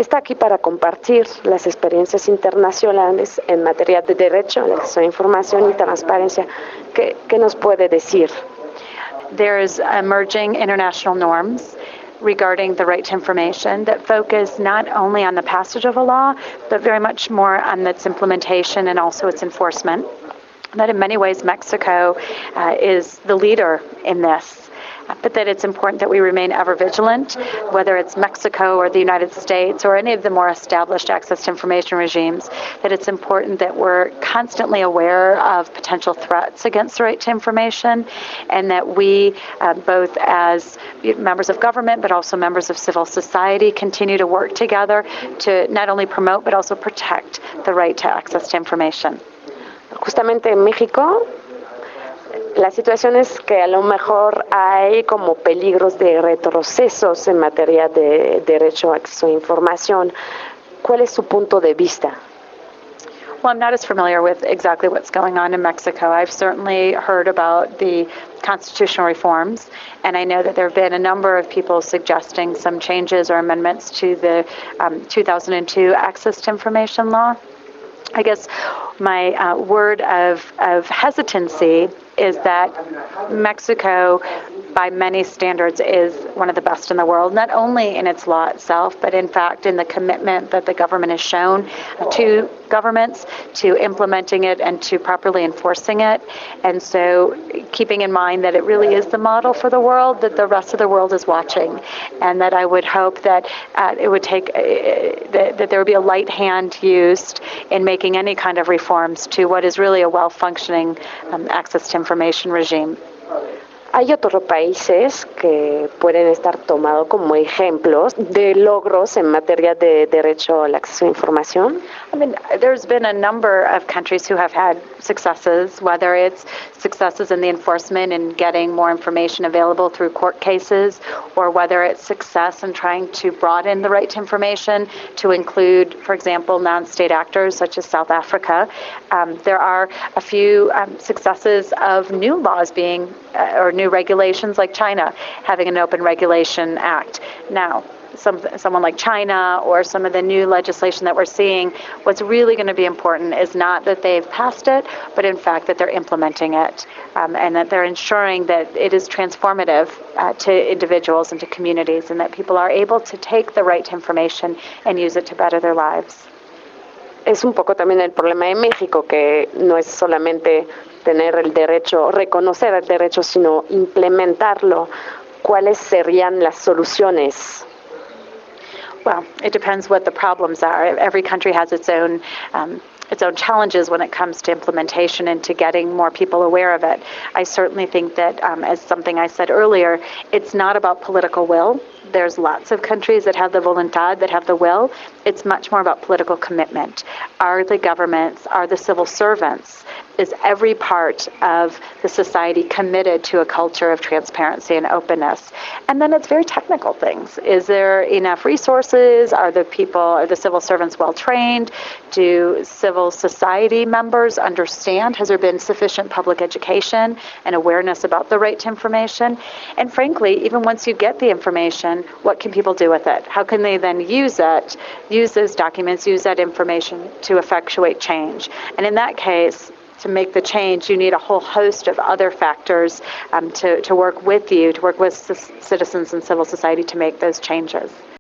está aquí para compartir las experiencias internacionales en materia de derecho, el acceso a información y transparencia. ¿Qué nos puede decir? There's emerging international norms regarding the right to information that focus not only on the passage of a law, but very much more on its implementation and also its enforcement. That in many ways Mexico is the leader in this, but that it's important that we remain ever vigilant, whether it's Mexico or the United States or any of the more established access to information regimes, that it's important that we're constantly aware of potential threats against the right to information, and that we, both as members of government but also members of civil society, continue to work together to not only promote but also protect the right to access to information. Justamente en México, la situación es que a lo mejor hay como peligros de retrocesos en materia de derecho a acceso a información. ¿Cuál es su punto de vista? Well, I'm not as familiar with exactly what's going on in Mexico. I've certainly heard about the constitutional reforms, and I know that there have been a number of people suggesting some changes or amendments to the 2002 Access to Information Law. I guess my word of hesitancy is that Mexico, by many standards, is one of the best in the world, not only in its law itself, but in fact in the commitment that the government has shown to governments to implementing it and to properly enforcing it. And so keeping in mind that it really is the model for the world, that the rest of the world is watching, and that I would hope that it would take, that there would be a light hand used in making any kind of reforms to what is really a well-functioning access to information regime. Hay otros países que pueden estar tomados como ejemplos de logros en materia de derecho al acceso a información. I mean, there's been a number of countries who have had successes, whether it's successes in the enforcement and getting more information available through court cases, or whether it's success in trying to broaden the right to information to include, for example, non-state actors such as South Africa. There are a few successes of new laws being, or new regulations like China having an Open Regulation Act. Now, someone like China or some of the new legislation that we're seeing, what's really going to be important is not that they've passed it, but in fact that they're implementing it, and that they're ensuring that it is transformative to individuals and to communities, and that people are able to take the right to information and use it to better their lives. Es un poco también el problema de México, que no es solamente tener el derecho, reconocer el derecho, sino implementarlo. ¿Cuáles serían las soluciones? Well, it depends what the problems are. Every country has its own challenges when it comes to implementation and to getting more people aware of it. I certainly think that, as something I said earlier, it's not about political will. There's lots of countries that have the voluntad, that have the will. It's much more about political commitment. Are the governments, are the civil servants, is every part of the society committed to a culture of transparency and openness? And then it's very technical things. Is there enough resources? Are the civil servants well trained? Do civil society members understand? Has there been sufficient public education and awareness about the right to information? And frankly, even once you get the information, what can people do with it? How can they then use it, use those documents, use that information to effectuate change? And in that case, to make the change, you need a whole host of other factors to work with you, to work with citizens and civil society to make those changes.